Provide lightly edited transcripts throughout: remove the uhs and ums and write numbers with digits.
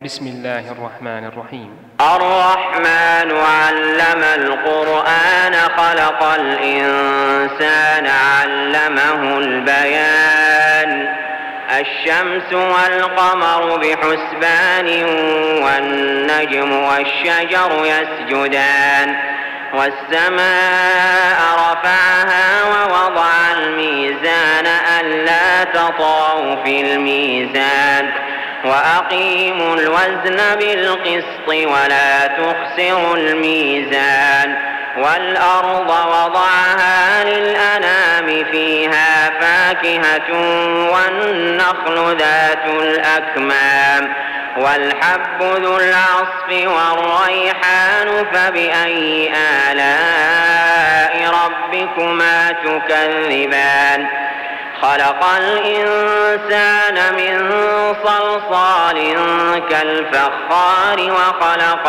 بسم الله الرحمن الرحيم. الرحمن علم القرآن خلق الإنسان علمه البيان الشمس والقمر بحسبان والنجم والشجر يسجدان والسماء رفعها ووضع الميزان ألا تطغوا في الميزان وأقيموا الوزن بالقسط ولا تخسروا الميزان والأرض وضعها للأنام فيها فاكهة والنخل ذات الأكمام والحب ذو العصف والريحان فبأي آلاء ربكما تكذبان خلق الإنسان من صلصال كالفخار وخلق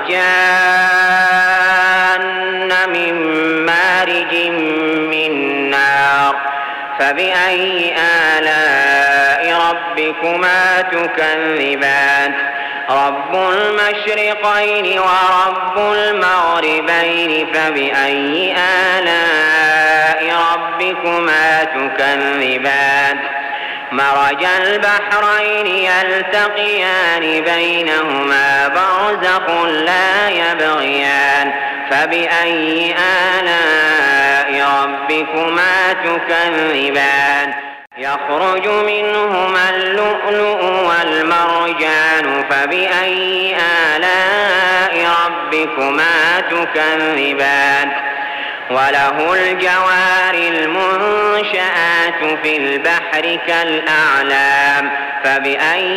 الجان من مارج من نار فبأي آلاء ربكما تكذبان رب المشرقين ورب المغربين فبأي آلاء ربكما تكذبان مرج البحرين يلتقيان بينهما برزخ لا يبغيان فبأي آلاء ربكما تكذبان يخرج منهما اللؤلؤ والمرجان فبأي آلاء ربكما تكذبان وله الجوار المنشآت في البحر كالأعلام فبأي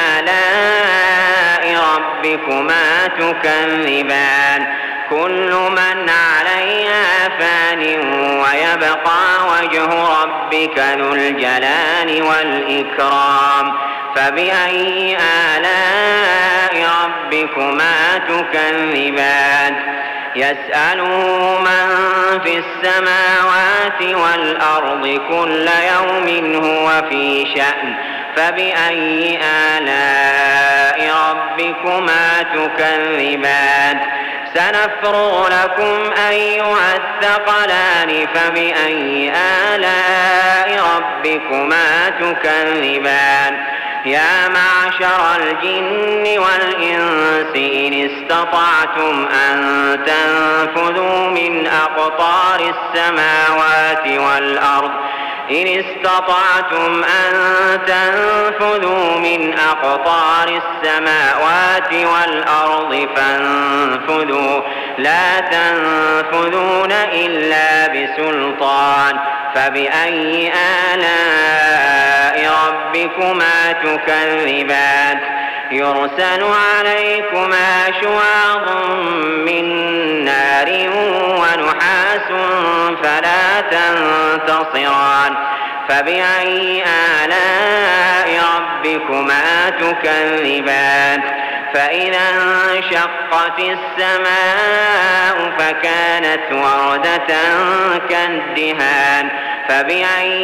آلاء ربكما تكذبان كل من عليها فان ويبقى وجه ربك ذو الجلال والإكرام فبأي آلاء ربكما تكذبان يسأله من في السماوات والأرض كل يوم هو في شأن فبأي آلاء ربكما تكذبان سنفرغ لكم أيها الثقلان فبأي آلاء ربكما تكذبان يا معشر الجن والإنس إن استطعتم أن تنفذوا من أقطار السماوات والأرض إن استطعتم أن تنفذوا من أقطار السماوات والأرض فانفذوا لا تنفذون إلا بسلطان فبأي آلاء ربكما تكذبان يرسل عليكما شواظ من نار ونحاس فلا تنتصران فبأي آلاء ربكما تكذبان فإذا انشقت السماء فكانت وردة كالدهان فبأي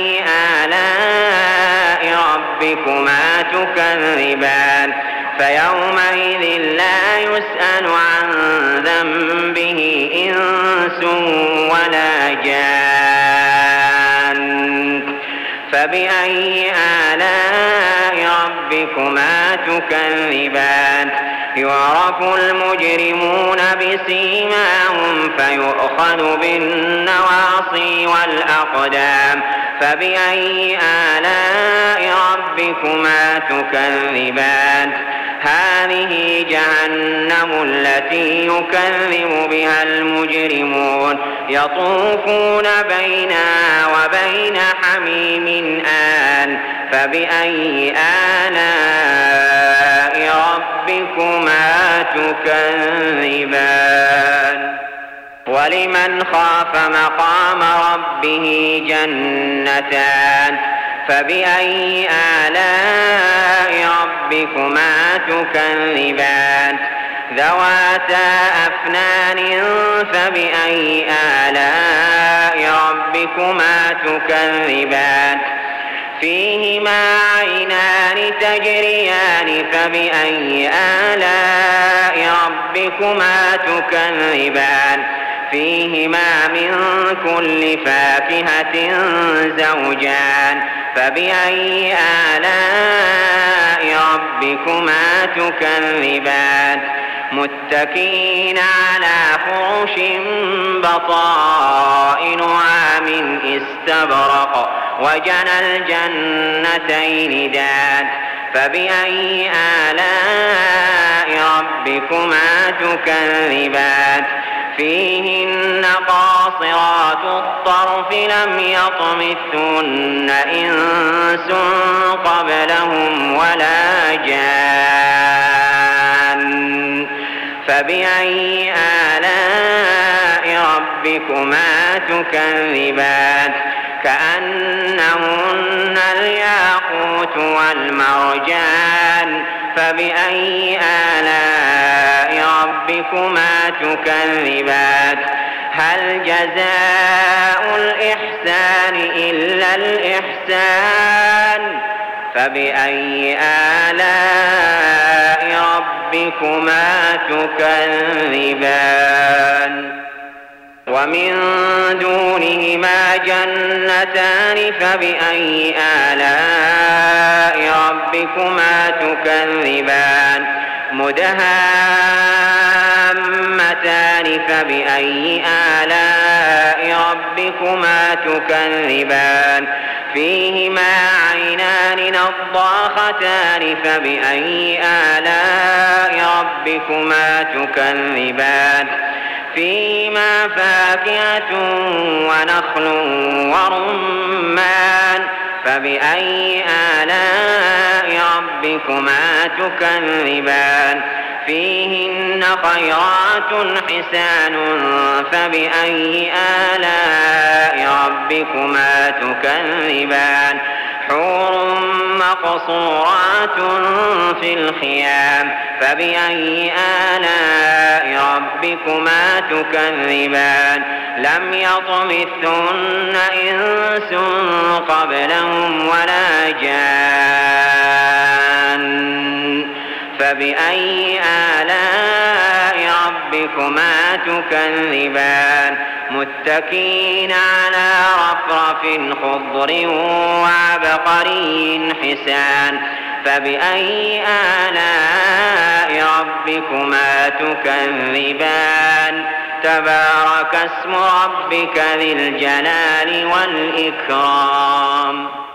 آلاء ربكما تكذبان فيومئذ لا يسأل عن ذنبه إنس ولا جان فبأي آلاء ربكما تكذبان يعرف المجرمون بسيماهم فيؤخذ بالنواصي والأقدام فبأي آلاء ربكما تكذبان هذه جهنم التي يكذب بها المجرمون يطوفون بينها وبين حميم آن فبأي آلاء ربكما تكذبان ولمن خاف مقام ربه جنتان فبأي آلاء ربكما تكذبان ذواتا أفنان فبأي آلاء ربكما تكذبان فيهما عينان تجريان فبأي آلاء ربكما تكذبان فيهما من كل فاكهة زوجان فبأي آلاء ربكما تكذبان متكئين على فرش بطائنها من استبرق وجنى الجنتين دان فبأي آلاء ربكما تكذبان فيهن قاصرات الطرف لم يطمثهن إنس قبلهم ولا جان فبأي آلاء ربكما تكذبان كأنهن الياقوت والمرجان فبأي آلاء ربكما تكذبان هل جزاء الإحسان إلا الإحسان فبأي آلاء ربكما تكذبان ومن دونهما جنتان فبأي آلاء ربكما تكذبان مدهامتان فبأي آلاء ربكما تكذبان فيهما عينان نضاختان فبأي آلاء ربكما تكذبان فيهما فاكهة ونخل ورمان فبأي آلاء ربكما تكذبان فيهن خيرات حسان فبأي آلاء ربكما تكذبان حور مقصورات في الخيام فبأي آلاء ربكما تكذبان لم يطمثهن إنس قبلهم ولا جان فبأي آلاء ربكما تكذبان متكئين على رفرف خضر وعبقري حسان فبأي آلاء ربكما تكذبان تبارك اسم ربك ذي الجلال والإكرام